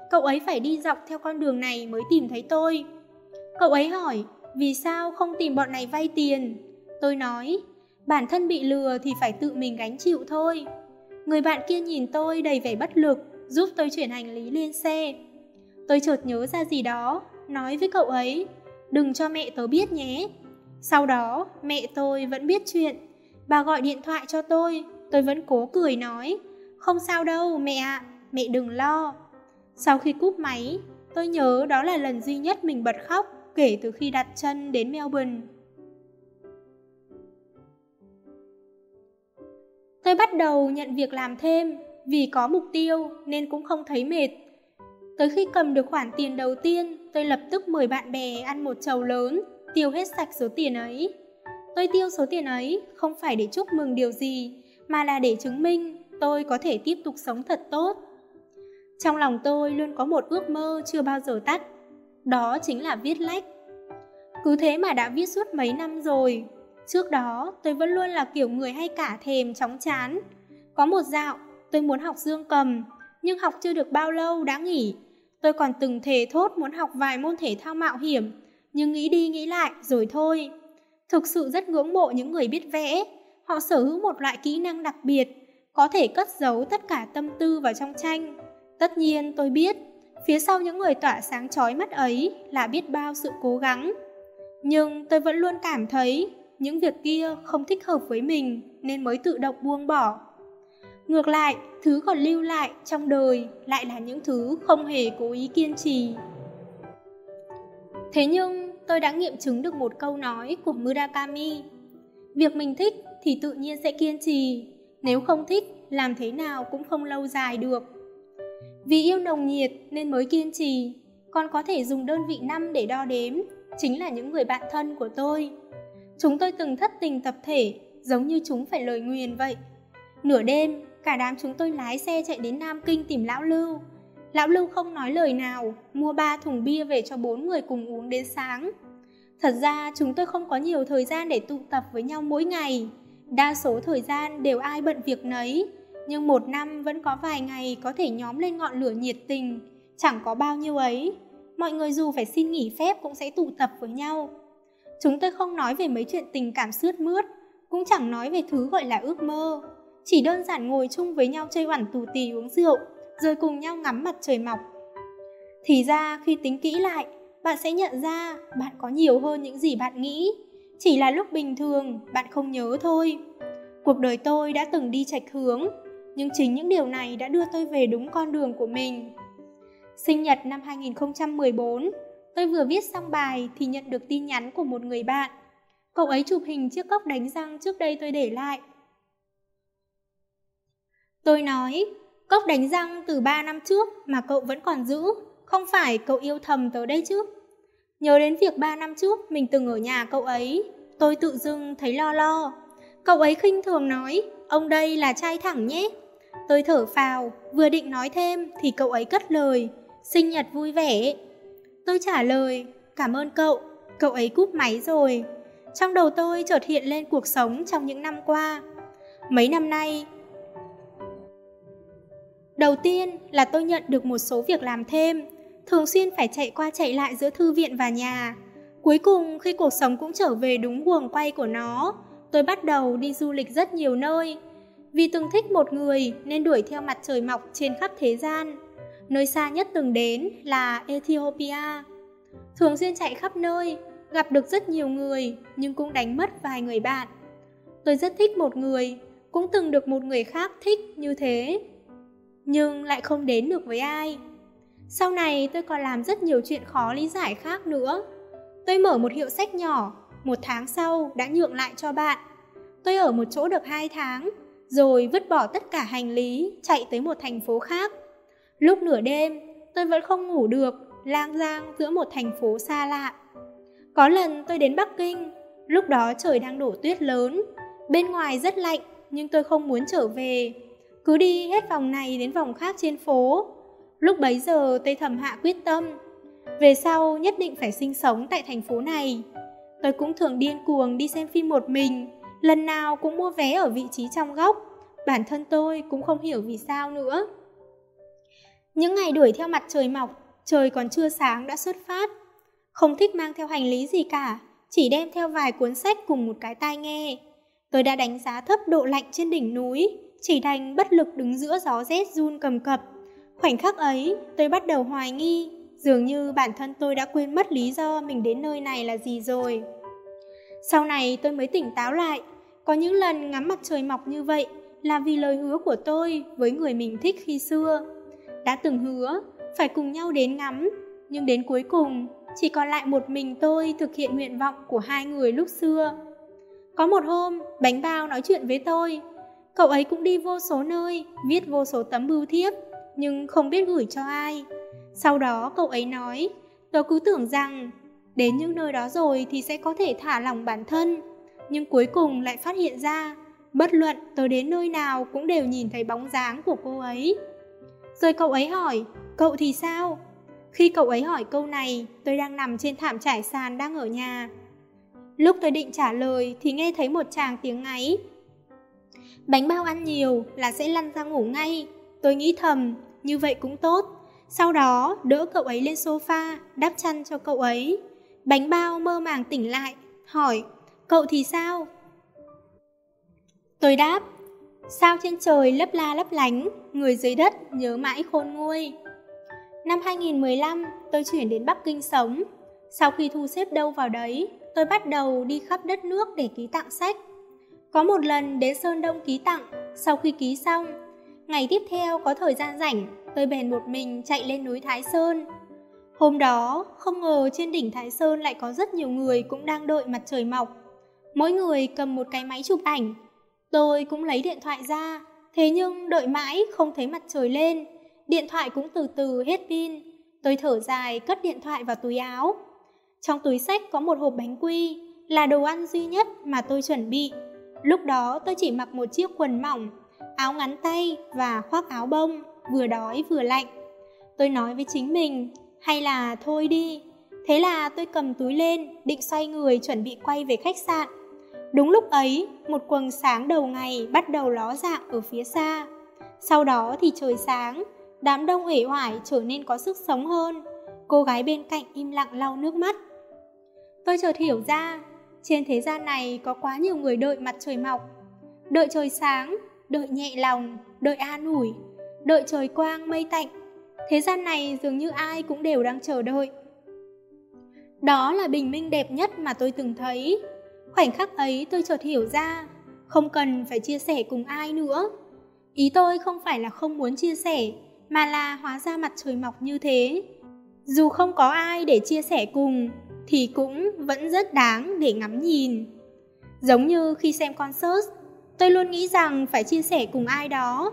cậu ấy phải đi dọc theo con đường này mới tìm thấy tôi. Cậu ấy hỏi, vì sao không tìm bọn này vay tiền? Tôi nói, bản thân bị lừa thì phải tự mình gánh chịu thôi. Người bạn kia nhìn tôi đầy vẻ bất lực, giúp tôi chuyển hành lý lên xe. Tôi chợt nhớ ra gì đó, nói với cậu ấy, đừng cho mẹ tớ biết nhé. Sau đó, mẹ tôi vẫn biết chuyện. Bà gọi điện thoại cho tôi vẫn cố cười nói, không sao đâu mẹ ạ, mẹ đừng lo. Sau khi cúp máy, tôi nhớ đó là lần duy nhất mình bật khóc kể từ khi đặt chân đến Melbourne. Tôi bắt đầu nhận việc làm thêm, vì có mục tiêu nên cũng không thấy mệt. Tới khi cầm được khoản tiền đầu tiên, tôi lập tức mời bạn bè ăn một chầu lớn, tiêu hết sạch số tiền ấy. Tôi tiêu số tiền ấy không phải để chúc mừng điều gì, mà là để chứng minh tôi có thể tiếp tục sống thật tốt. Trong lòng tôi luôn có một ước mơ chưa bao giờ tắt, đó chính là viết lách. Cứ thế mà đã viết suốt mấy năm rồi. Trước đó tôi vẫn luôn là kiểu người hay cả thèm chóng chán. Có một dạo tôi muốn học dương cầm, nhưng học chưa được bao lâu đã nghỉ. Tôi còn từng thề thốt muốn học vài môn thể thao mạo hiểm, nhưng nghĩ đi nghĩ lại rồi thôi. Thực sự rất ngưỡng mộ những người biết vẽ. Họ sở hữu một loại kỹ năng đặc biệt, có thể cất giấu tất cả tâm tư vào trong tranh. Tất nhiên tôi biết, phía sau những người tỏa sáng chói mắt ấy là biết bao sự cố gắng. Nhưng tôi vẫn luôn cảm thấy những việc kia không thích hợp với mình nên mới tự động buông bỏ. Ngược lại, thứ còn lưu lại trong đời lại là những thứ không hề cố ý kiên trì. Thế nhưng tôi đã nghiệm chứng được một câu nói của Murakami. Việc mình thích thì tự nhiên sẽ kiên trì, nếu không thích làm thế nào cũng không lâu dài được. Vì yêu nồng nhiệt nên mới kiên trì, còn có thể dùng đơn vị năm để đo đếm, chính là những người bạn thân của tôi. Chúng tôi từng thất tình tập thể, giống như chúng phải lời nguyền vậy. Nửa đêm, cả đám chúng tôi lái xe chạy đến Nam Kinh tìm Lão Lưu. Lão Lưu không nói lời nào, mua 3 thùng bia về cho 4 người cùng uống đến sáng. Thật ra chúng tôi không có nhiều thời gian để tụ tập với nhau mỗi ngày. Đa số thời gian đều ai bận việc nấy, nhưng một năm vẫn có vài ngày có thể nhóm lên ngọn lửa nhiệt tình. Chẳng có bao nhiêu ấy, mọi người dù phải xin nghỉ phép cũng sẽ tụ tập với nhau. Chúng tôi không nói về mấy chuyện tình cảm sướt mướt, cũng chẳng nói về thứ gọi là ước mơ. Chỉ đơn giản ngồi chung với nhau chơi oẳn tù tì uống rượu, rồi cùng nhau ngắm mặt trời mọc. Thì ra khi tính kỹ lại, bạn sẽ nhận ra bạn có nhiều hơn những gì bạn nghĩ. Chỉ là lúc bình thường bạn không nhớ thôi. Cuộc đời tôi đã từng đi chệch hướng, nhưng chính những điều này đã đưa tôi về đúng con đường của mình. Sinh nhật năm 2014, tôi vừa viết xong bài thì nhận được tin nhắn của một người bạn. Cậu ấy chụp hình chiếc cốc đánh răng trước đây tôi để lại. Tôi nói, cốc đánh răng từ 3 năm trước mà cậu vẫn còn giữ, không phải cậu yêu thầm tớ đây chứ? Nhớ đến việc 3 năm trước mình từng ở nhà cậu ấy, tôi tự dưng thấy lo lo. Cậu ấy khinh thường nói, ông đây là trai thẳng nhé. Tôi thở phào, vừa định nói thêm thì cậu ấy cất lời, sinh nhật vui vẻ. Tôi trả lời, cảm ơn cậu. Cậu ấy cúp máy rồi. Trong đầu tôi chợt hiện lên cuộc sống trong những năm qua. Mấy năm nay, đầu tiên là tôi nhận được một số việc làm thêm, thường xuyên phải chạy qua chạy lại giữa thư viện và nhà. Cuối cùng khi cuộc sống cũng trở về đúng guồng quay của nó, tôi bắt đầu đi du lịch rất nhiều nơi. Vì từng thích một người nên đuổi theo mặt trời mọc trên khắp thế gian. Nơi xa nhất từng đến là Ethiopia. Thường xuyên chạy khắp nơi, gặp được rất nhiều người nhưng cũng đánh mất vài người bạn. Tôi rất thích một người, cũng từng được một người khác thích như thế, nhưng lại không đến được với ai. Sau này tôi còn làm rất nhiều chuyện khó lý giải khác nữa. Tôi mở một hiệu sách nhỏ, 1 tháng sau đã nhượng lại cho bạn. Tôi ở một chỗ được 2 tháng, rồi vứt bỏ tất cả hành lý, chạy tới một thành phố khác. Lúc nửa đêm, tôi vẫn không ngủ được, lang thang giữa một thành phố xa lạ. Có lần tôi đến Bắc Kinh, lúc đó trời đang đổ tuyết lớn. Bên ngoài rất lạnh, nhưng tôi không muốn trở về. Cứ đi hết vòng này đến vòng khác trên phố. Lúc bấy giờ tôi thầm hạ quyết tâm, về sau nhất định phải sinh sống tại thành phố này. Tôi cũng thường điên cuồng đi xem phim một mình, lần nào cũng mua vé ở vị trí trong góc. Bản thân tôi cũng không hiểu vì sao nữa. Những ngày đuổi theo mặt trời mọc, trời còn chưa sáng đã xuất phát. Không thích mang theo hành lý gì cả, chỉ đem theo vài cuốn sách cùng một cái tai nghe. Tôi đã đánh giá thấp độ lạnh trên đỉnh núi, chỉ đành bất lực đứng giữa gió rét run cầm cập. Khoảnh khắc ấy, tôi bắt đầu hoài nghi, dường như bản thân tôi đã quên mất lý do mình đến nơi này là gì rồi. Sau này tôi mới tỉnh táo lại, có những lần ngắm mặt trời mọc như vậy là vì lời hứa của tôi với người mình thích khi xưa. Đã từng hứa phải cùng nhau đến ngắm, nhưng đến cuối cùng chỉ còn lại một mình tôi thực hiện nguyện vọng của hai người lúc xưa. Có một hôm, Bánh Bao nói chuyện với tôi. Cậu ấy cũng đi vô số nơi, viết vô số tấm bưu thiếp, nhưng không biết gửi cho ai. Sau đó cậu ấy nói, tôi cứ tưởng rằng đến những nơi đó rồi thì sẽ có thể thả lỏng bản thân. Nhưng cuối cùng lại phát hiện ra, bất luận tôi đến nơi nào cũng đều nhìn thấy bóng dáng của cô ấy. Rồi cậu ấy hỏi, cậu thì sao? Khi cậu ấy hỏi câu này, tôi đang nằm trên thảm trải sàn đang ở nhà. Lúc tôi định trả lời thì nghe thấy một tràng tiếng ngáy. Bánh Bao ăn nhiều là sẽ lăn ra ngủ ngay. Tôi nghĩ thầm, như vậy cũng tốt. Sau đó đỡ cậu ấy lên sofa, đắp chăn cho cậu ấy. Bánh Bao mơ màng tỉnh lại, hỏi, cậu thì sao? Tôi đáp, sao trên trời lấp la lấp lánh, người dưới đất nhớ mãi khôn nguôi. Năm 2015, tôi chuyển đến Bắc Kinh sống. Sau khi thu xếp đâu vào đấy, tôi bắt đầu đi khắp đất nước để ký tặng sách. Có một lần đến Sơn Đông ký tặng, sau khi ký xong, ngày tiếp theo có thời gian rảnh, tôi bèn một mình chạy lên núi Thái Sơn. Hôm đó, không ngờ trên đỉnh Thái Sơn lại có rất nhiều người cũng đang đợi mặt trời mọc. Mỗi người cầm một cái máy chụp ảnh. Tôi cũng lấy điện thoại ra, thế nhưng đợi mãi không thấy mặt trời lên. Điện thoại cũng từ từ hết pin. Tôi thở dài cất điện thoại vào túi áo. Trong túi xách có một hộp bánh quy, là đồ ăn duy nhất mà tôi chuẩn bị. Lúc đó tôi chỉ mặc một chiếc quần mỏng, áo ngắn tay và khoác áo bông, vừa đói vừa lạnh. Tôi nói với chính mình, hay là thôi đi. Thế là tôi cầm túi lên, định xoay người chuẩn bị quay về khách sạn. Đúng lúc ấy, một quầng sáng đầu ngày bắt đầu ló dạng ở phía xa. Sau đó thì trời sáng, đám đông uể oải trở nên có sức sống hơn. Cô gái bên cạnh im lặng lau nước mắt. Tôi chợt hiểu ra, trên thế gian này có quá nhiều người đợi mặt trời mọc. Đợi trời sáng, đợi nhẹ lòng, đợi an ủi, đợi trời quang mây tạnh. Thế gian này dường như ai cũng đều đang chờ đợi. Đó là bình minh đẹp nhất mà tôi từng thấy. Khoảnh khắc ấy tôi chợt hiểu ra, không cần phải chia sẻ cùng ai nữa. Ý tôi không phải là không muốn chia sẻ, mà là hóa ra mặt trời mọc như thế. Dù không có ai để chia sẻ cùng, thì cũng vẫn rất đáng để ngắm nhìn. Giống như khi xem concert, tôi luôn nghĩ rằng phải chia sẻ cùng ai đó.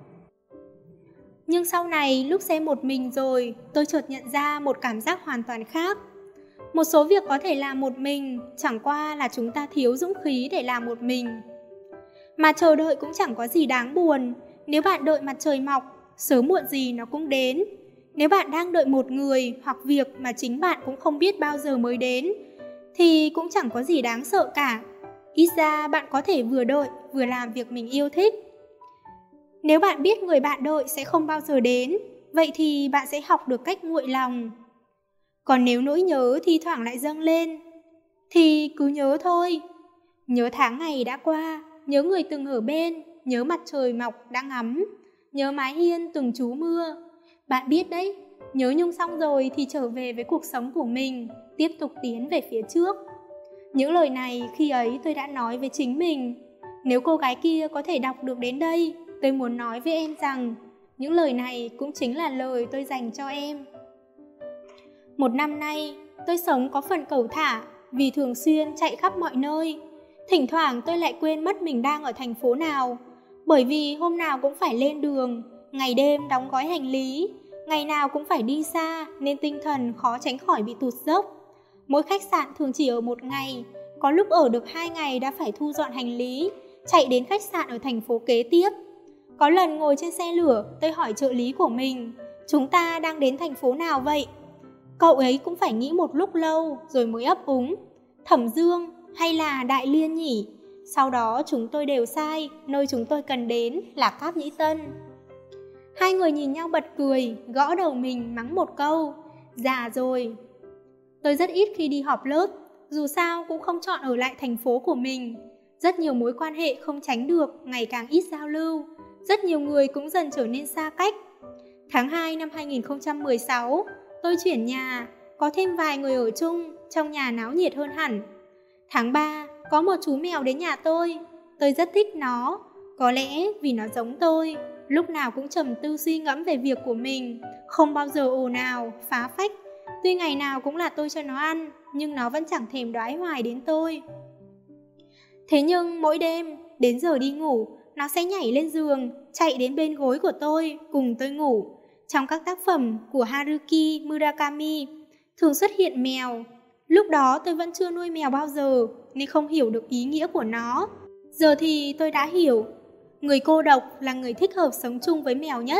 Nhưng sau này lúc xem một mình rồi, tôi chợt nhận ra một cảm giác hoàn toàn khác. Một số việc có thể làm một mình, chẳng qua là chúng ta thiếu dũng khí để làm một mình. Mà chờ đợi cũng chẳng có gì đáng buồn. Nếu bạn đợi mặt trời mọc, sớm muộn gì nó cũng đến. Nếu bạn đang đợi một người hoặc việc mà chính bạn cũng không biết bao giờ mới đến, thì cũng chẳng có gì đáng sợ cả. Ít ra bạn có thể vừa đợi vừa làm việc mình yêu thích. Nếu bạn biết người bạn đợi sẽ không bao giờ đến, vậy thì bạn sẽ học được cách nguội lòng. Còn nếu nỗi nhớ thi thoảng lại dâng lên, thì cứ nhớ thôi. Nhớ tháng ngày đã qua, nhớ người từng ở bên, nhớ mặt trời mọc đã ngắm, nhớ mái hiên từng trú mưa. Bạn biết đấy, nhớ nhung xong rồi thì trở về với cuộc sống của mình, tiếp tục tiến về phía trước. Những lời này khi ấy tôi đã nói với chính mình. Nếu cô gái kia có thể đọc được đến đây, tôi muốn nói với em rằng những lời này cũng chính là lời tôi dành cho em. Một năm nay, tôi sống có phần cẩu thả vì thường xuyên chạy khắp mọi nơi. Thỉnh thoảng tôi lại quên mất mình đang ở thành phố nào, bởi vì hôm nào cũng phải lên đường, ngày đêm đóng gói hành lý, ngày nào cũng phải đi xa nên tinh thần khó tránh khỏi bị tụt dốc. Mỗi khách sạn thường chỉ ở một ngày, có lúc ở được 2 ngày đã phải thu dọn hành lý, chạy đến khách sạn ở thành phố kế tiếp. Có lần ngồi trên xe lửa, tôi hỏi trợ lý của mình, chúng ta đang đến thành phố nào vậy? Cậu ấy cũng phải nghĩ một lúc lâu rồi mới ấp úng, Thẩm Dương hay là Đại Liên nhỉ? Sau đó chúng tôi đều sai, nơi chúng tôi cần đến là Cáp Nhĩ Tân. Hai người nhìn nhau bật cười, gõ đầu mình mắng một câu, già rồi. Tôi rất ít khi đi họp lớp, dù sao cũng không chọn ở lại thành phố của mình. Rất nhiều mối quan hệ không tránh được, ngày càng ít giao lưu. Rất nhiều người cũng dần trở nên xa cách. Tháng 2 năm 2016, tôi chuyển nhà, có thêm vài người ở chung, trong nhà náo nhiệt hơn hẳn. Tháng 3, có một chú mèo đến nhà tôi rất thích nó. Có lẽ vì nó giống tôi, lúc nào cũng trầm tư suy ngẫm về việc của mình, không bao giờ ồn ào, phá phách. Tuy ngày nào cũng là tôi cho nó ăn, nhưng nó vẫn chẳng thèm đoái hoài đến tôi. Thế nhưng mỗi đêm, đến giờ đi ngủ, nó sẽ nhảy lên giường, chạy đến bên gối của tôi, cùng tôi ngủ. Trong các tác phẩm của Haruki Murakami, thường xuất hiện mèo. Lúc đó tôi vẫn chưa nuôi mèo bao giờ, nên không hiểu được ý nghĩa của nó. Giờ thì tôi đã hiểu, người cô độc là người thích hợp sống chung với mèo nhất.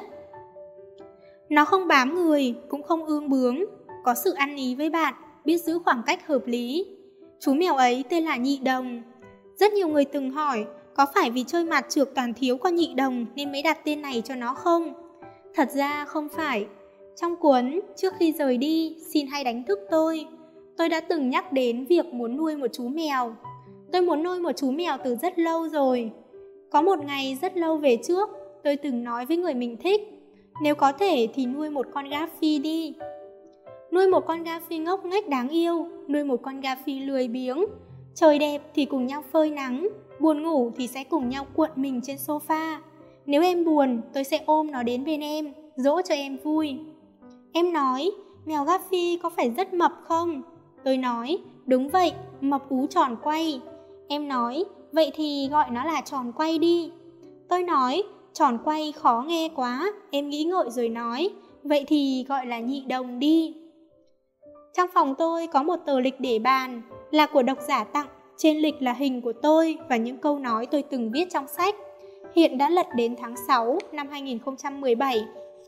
Nó không bám người, cũng không ương bướng, có sự ăn ý với bạn, biết giữ khoảng cách hợp lý. Chú mèo ấy tên là Nhị Đồng. Rất nhiều người từng hỏi, có phải vì chơi mặt trược toàn thiếu con Nhị Đồng nên mới đặt tên này cho nó không? Thật ra không phải. Trong cuốn Trước khi rời đi, xin hãy đánh thức tôi đã từng nhắc đến việc muốn nuôi một chú mèo. Tôi muốn nuôi một chú mèo từ rất lâu rồi. Có một ngày rất lâu về trước, tôi từng nói với người mình thích, nếu có thể thì nuôi một con Garfield đi. Nuôi một con Garfield ngốc nghếch đáng yêu, nuôi một con Garfield lười biếng. Trời đẹp thì cùng nhau phơi nắng, buồn ngủ thì sẽ cùng nhau cuộn mình trên sofa. Nếu em buồn, tôi sẽ ôm nó đến bên em, dỗ cho em vui. Em nói, mèo Garfield có phải rất mập không? Tôi nói, đúng vậy, mập ú tròn quay. Em nói, vậy thì gọi nó là tròn quay đi. Tôi nói, tròn quay khó nghe quá. Em nghĩ ngợi rồi nói, vậy thì gọi là Nhị Đồng đi. Trong phòng tôi có một tờ lịch để bàn, là của độc giả tặng. Trên lịch là hình của tôi và những câu nói tôi từng viết trong sách. Hiện đã lật đến tháng 6 năm 2017.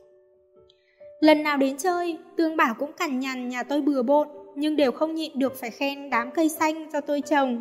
Lần nào đến chơi, Tương Bảo cũng cằn nhằn nhà tôi bừa bộn, nhưng đều không nhịn được phải khen đám cây xanh do tôi trồng.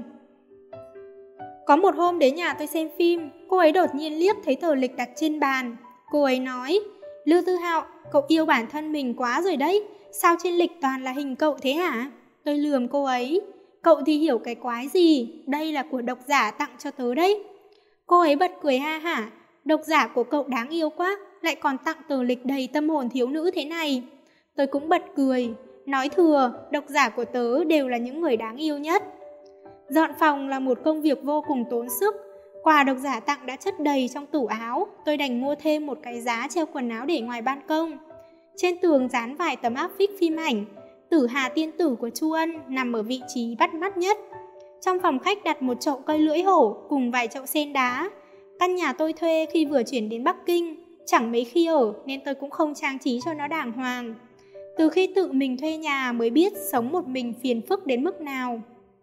Có một hôm đến nhà tôi xem phim, cô ấy đột nhiên liếc thấy tờ lịch đặt trên bàn. Cô ấy nói, Lưu Tư Hạo, cậu yêu bản thân mình quá rồi đấy, sao trên lịch toàn là hình cậu thế hả? Tôi lườm cô ấy, cậu thì hiểu cái quái gì, đây là của độc giả tặng cho tớ đấy. Cô ấy bật cười ha hả, độc giả của cậu đáng yêu quá, lại còn tặng tờ lịch đầy tâm hồn thiếu nữ thế này. Tôi cũng bật cười, nói thừa, độc giả của tớ đều là những người đáng yêu nhất. Dọn phòng là một công việc vô cùng tốn sức. Quà độc giả tặng đã chất đầy trong tủ áo, tôi đành mua thêm một cái giá treo quần áo để ngoài ban công. Trên tường dán vài tấm áp phích phim ảnh, Tử Hà Tiên Tử của Chu Ân nằm ở vị trí bắt mắt nhất. Trong phòng khách đặt một chậu cây lưỡi hổ cùng vài chậu sen đá. Căn nhà tôi thuê khi vừa chuyển đến Bắc Kinh, chẳng mấy khi ở nên tôi cũng không trang trí cho nó đàng hoàng. Từ khi tự mình thuê nhà mới biết sống một mình phiền phức đến mức nào.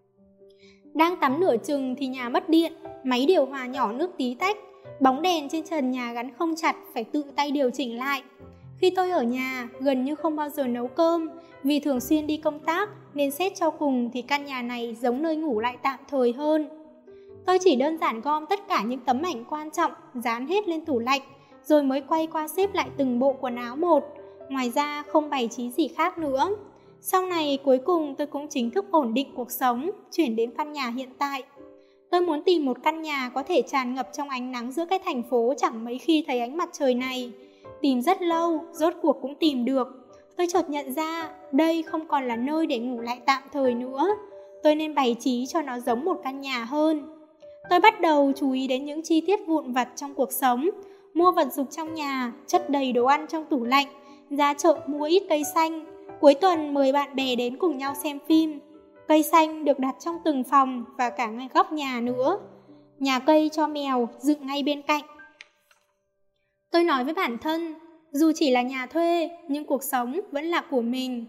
Đang tắm nửa chừng thì nhà mất điện, máy điều hòa nhỏ nước tí tách, bóng đèn trên trần nhà gắn không chặt phải tự tay điều chỉnh lại. Khi tôi ở nhà, gần như không bao giờ nấu cơm, vì thường xuyên đi công tác nên xét cho cùng thì căn nhà này giống nơi ngủ lại tạm thời hơn. Tôi chỉ đơn giản gom tất cả những tấm ảnh quan trọng, dán hết lên tủ lạnh, rồi mới quay qua xếp lại từng bộ quần áo một. Ngoài ra không bày trí gì khác nữa. Sau này cuối cùng tôi cũng chính thức ổn định cuộc sống, chuyển đến căn nhà hiện tại. Tôi muốn tìm một căn nhà có thể tràn ngập trong ánh nắng giữa cái thành phố chẳng mấy khi thấy ánh mặt trời này. Tìm rất lâu, rốt cuộc cũng tìm được. Tôi chợt nhận ra đây không còn là nơi để ngủ lại tạm thời nữa. Tôi nên bày trí cho nó giống một căn nhà hơn. Tôi bắt đầu chú ý đến những chi tiết vụn vặt trong cuộc sống. Mua vật dụng trong nhà, chất đầy đồ ăn trong tủ lạnh, ra chợ mua ít cây xanh. Cuối tuần mời bạn bè đến cùng nhau xem phim. Cây xanh được đặt trong từng phòng và cả ngay góc nhà nữa. Nhà cây cho mèo dựng ngay bên cạnh. Tôi nói với bản thân, dù chỉ là nhà thuê, nhưng cuộc sống vẫn là của mình.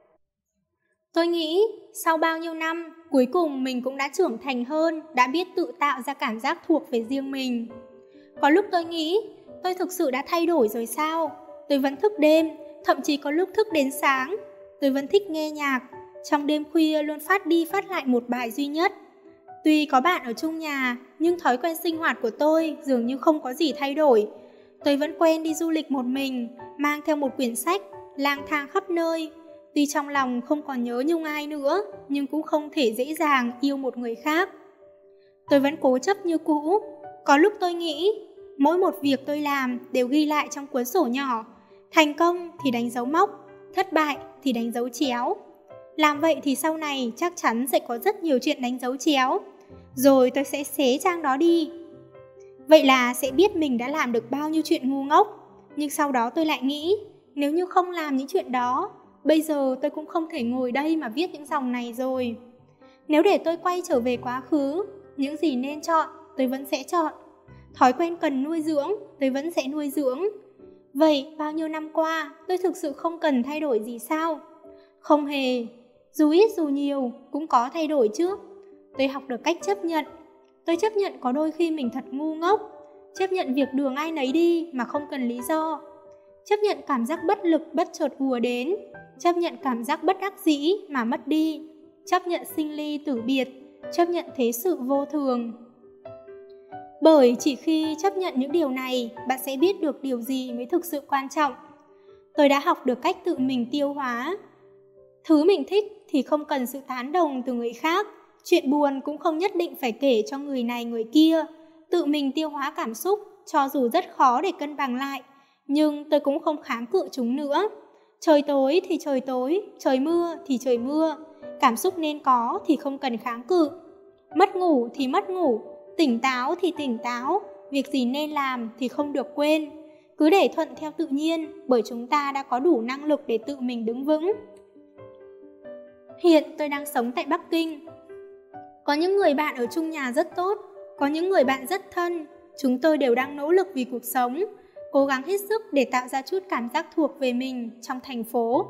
Tôi nghĩ, sau bao nhiêu năm, cuối cùng mình cũng đã trưởng thành hơn, đã biết tự tạo ra cảm giác thuộc về riêng mình. Có lúc tôi nghĩ, tôi thực sự đã thay đổi rồi sao? Tôi vẫn thức đêm, thậm chí có lúc thức đến sáng. Tôi vẫn thích nghe nhạc, trong đêm khuya luôn phát đi phát lại một bài duy nhất. Tuy có bạn ở chung nhà, nhưng thói quen sinh hoạt của tôi dường như không có gì thay đổi. Tôi vẫn quen đi du lịch một mình, mang theo một quyển sách, lang thang khắp nơi. Tuy trong lòng không còn nhớ nhung ai nữa, nhưng cũng không thể dễ dàng yêu một người khác. Tôi vẫn cố chấp như cũ. Có lúc tôi nghĩ, mỗi một việc tôi làm đều ghi lại trong cuốn sổ nhỏ. Thành công thì đánh dấu mốc, thất bại thì đánh dấu chéo. Làm vậy thì sau này chắc chắn sẽ có rất nhiều chuyện đánh dấu chéo. Rồi tôi sẽ xé trang đó đi. Vậy là sẽ biết mình đã làm được bao nhiêu chuyện ngu ngốc. Nhưng sau đó tôi lại nghĩ, nếu như không làm những chuyện đó, bây giờ tôi cũng không thể ngồi đây mà viết những dòng này rồi. Nếu để tôi quay trở về quá khứ, những gì nên chọn, tôi vẫn sẽ chọn. Thói quen cần nuôi dưỡng, tôi vẫn sẽ nuôi dưỡng. Vậy bao nhiêu năm qua, tôi thực sự không cần thay đổi gì sao? Không hề, dù ít dù nhiều, cũng có thay đổi chứ. Tôi học được cách chấp nhận. Tôi chấp nhận có đôi khi mình thật ngu ngốc. Chấp nhận việc đường ai nấy đi mà không cần lý do. Chấp nhận cảm giác bất lực bất chợt ùa đến. Chấp nhận cảm giác bất đắc dĩ mà mất đi. Chấp nhận sinh ly tử biệt. Chấp nhận thế sự vô thường. Bởi chỉ khi chấp nhận những điều này, bạn sẽ biết được điều gì mới thực sự quan trọng. Tôi đã học được cách tự mình tiêu hóa. Thứ mình thích thì không cần sự tán đồng từ người khác. Chuyện buồn cũng không nhất định phải kể cho người này người kia. Tự mình tiêu hóa cảm xúc, cho dù rất khó để cân bằng lại, nhưng tôi cũng không kháng cự chúng nữa. Trời tối thì trời tối, trời mưa thì trời mưa. Cảm xúc nên có thì không cần kháng cự. Mất ngủ thì mất ngủ, tỉnh táo thì tỉnh táo. Việc gì nên làm thì không được quên. Cứ để thuận theo tự nhiên, bởi chúng ta đã có đủ năng lực để tự mình đứng vững. Hiện tôi đang sống tại Bắc Kinh. Có những người bạn ở chung nhà rất tốt, có những người bạn rất thân. Chúng tôi đều đang nỗ lực vì cuộc sống, cố gắng hết sức để tạo ra chút cảm giác thuộc về mình trong thành phố.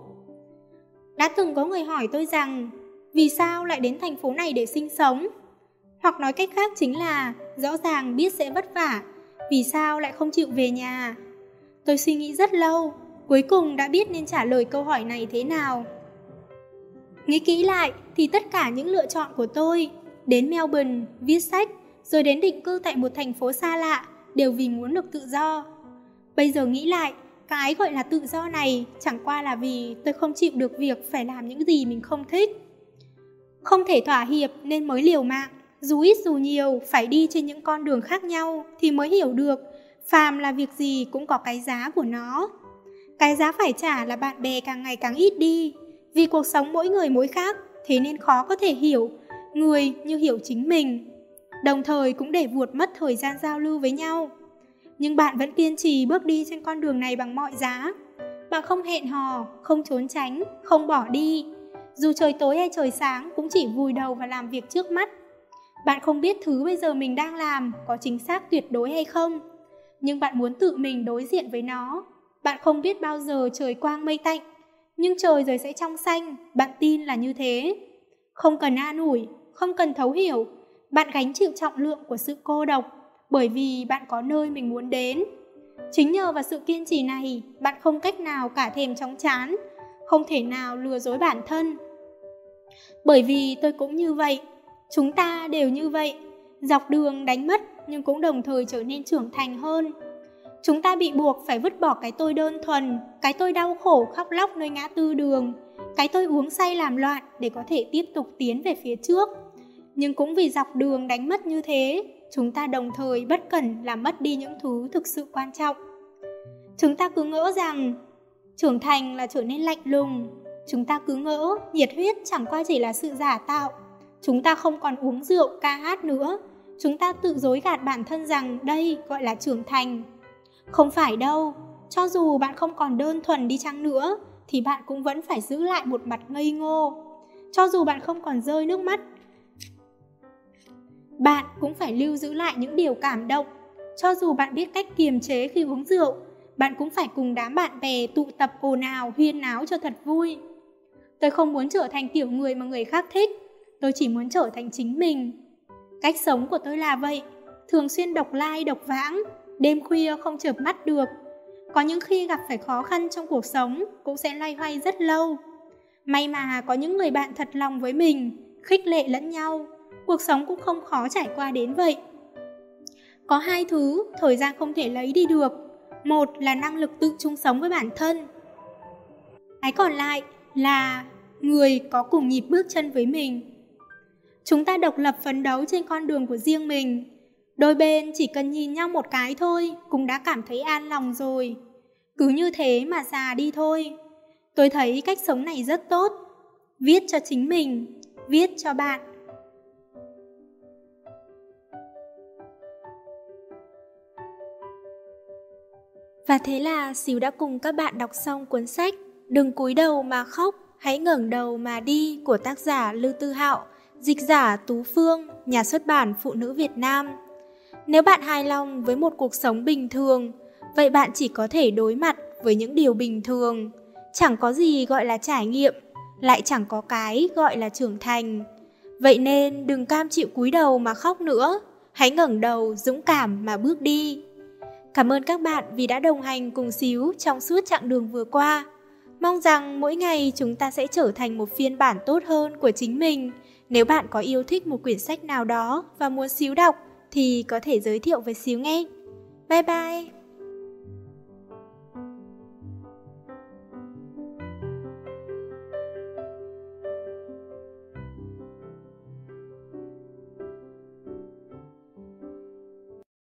Đã từng có người hỏi tôi rằng, vì sao lại đến thành phố này để sinh sống? Hoặc nói cách khác chính là, rõ ràng biết sẽ vất vả, vì sao lại không chịu về nhà? Tôi suy nghĩ rất lâu, cuối cùng đã biết nên trả lời câu hỏi này thế nào. Nghĩ kỹ lại thì tất cả những lựa chọn của tôi, đến Melbourne, viết sách, rồi đến định cư tại một thành phố xa lạ, đều vì muốn được tự do. Bây giờ nghĩ lại, cái gọi là tự do này chẳng qua là vì tôi không chịu được việc phải làm những gì mình không thích. Không thể thỏa hiệp nên mới liều mạng, dù ít dù nhiều, phải đi trên những con đường khác nhau thì mới hiểu được, phàm là việc gì cũng có cái giá của nó. Cái giá phải trả là bạn bè càng ngày càng ít đi. Vì cuộc sống mỗi người mỗi khác, thế nên khó có thể hiểu người như hiểu chính mình. Đồng thời cũng để vuột mất thời gian giao lưu với nhau. Nhưng bạn vẫn kiên trì bước đi trên con đường này bằng mọi giá. Bạn không hẹn hò, không trốn tránh, không bỏ đi. Dù trời tối hay trời sáng cũng chỉ vùi đầu vào làm việc trước mắt. Bạn không biết thứ bây giờ mình đang làm có chính xác tuyệt đối hay không, nhưng bạn muốn tự mình đối diện với nó. Bạn không biết bao giờ trời quang mây tạnh, nhưng trời rồi sẽ trong xanh, bạn tin là như thế. Không cần an ủi, không cần thấu hiểu, bạn gánh chịu trọng lượng của sự cô độc, bởi vì bạn có nơi mình muốn đến. Chính nhờ vào sự kiên trì này, bạn không cách nào cả thèm chóng chán, không thể nào lừa dối bản thân. Bởi vì tôi cũng như vậy, chúng ta đều như vậy, dọc đường đánh mất nhưng cũng đồng thời trở nên trưởng thành hơn. Chúng ta bị buộc phải vứt bỏ cái tôi đơn thuần, cái tôi đau khổ khóc lóc nơi ngã tư đường, cái tôi uống say làm loạn để có thể tiếp tục tiến về phía trước. Nhưng cũng vì dọc đường đánh mất như thế, chúng ta đồng thời bất cẩn làm mất đi những thứ thực sự quan trọng. Chúng ta cứ ngỡ rằng trưởng thành là trở nên lạnh lùng. Chúng ta cứ ngỡ nhiệt huyết chẳng qua chỉ là sự giả tạo. Chúng ta không còn uống rượu ca hát nữa. Chúng ta tự dối gạt bản thân rằng đây gọi là trưởng thành. Không phải đâu, cho dù bạn không còn đơn thuần đi chăng nữa thì bạn cũng vẫn phải giữ lại một mặt ngây ngô. Cho dù bạn không còn rơi nước mắt, bạn cũng phải lưu giữ lại những điều cảm động. Cho dù bạn biết cách kiềm chế khi uống rượu, bạn cũng phải cùng đám bạn bè tụ tập ồn ào huyên náo cho thật vui. Tôi không muốn trở thành kiểu người mà người khác thích, tôi chỉ muốn trở thành chính mình. Cách sống của tôi là vậy, thường xuyên độc lai độc vãng, đêm khuya không chợp mắt được. Có những khi gặp phải khó khăn trong cuộc sống cũng sẽ loay hoay rất lâu. May mà có những người bạn thật lòng với mình, khích lệ lẫn nhau, cuộc sống cũng không khó trải qua đến vậy. Có hai thứ thời gian không thể lấy đi được, Một là năng lực tự chung sống với bản thân. Cái còn lại là người có cùng nhịp bước chân với mình. Chúng ta độc lập phấn đấu trên con đường của riêng mình. Đôi bên chỉ cần nhìn nhau một cái thôi cũng đã cảm thấy an lòng rồi. Cứ như thế mà già đi thôi. Tôi thấy cách sống này rất tốt. Viết cho chính mình, viết cho bạn. Và thế là Xíu đã cùng các bạn đọc xong cuốn sách Đừng cúi đầu mà khóc, hãy ngẩng đầu mà đi của tác giả Lư Tư Hạo, dịch giả Tú Phương, nhà xuất bản Phụ nữ Việt Nam. Nếu bạn hài lòng với một cuộc sống bình thường, vậy bạn chỉ có thể đối mặt với những điều bình thường. Chẳng có gì gọi là trải nghiệm, lại chẳng có cái gọi là trưởng thành. Vậy nên đừng cam chịu cúi đầu mà khóc nữa, hãy ngẩng đầu dũng cảm mà bước đi. Cảm ơn các bạn vì đã đồng hành cùng Xíu trong suốt chặng đường vừa qua. Mong rằng mỗi ngày chúng ta sẽ trở thành một phiên bản tốt hơn của chính mình. Nếu bạn có yêu thích một quyển sách nào đó và muốn Xíu đọc thì có thể giới thiệu với Xíu nghe. Bye bye!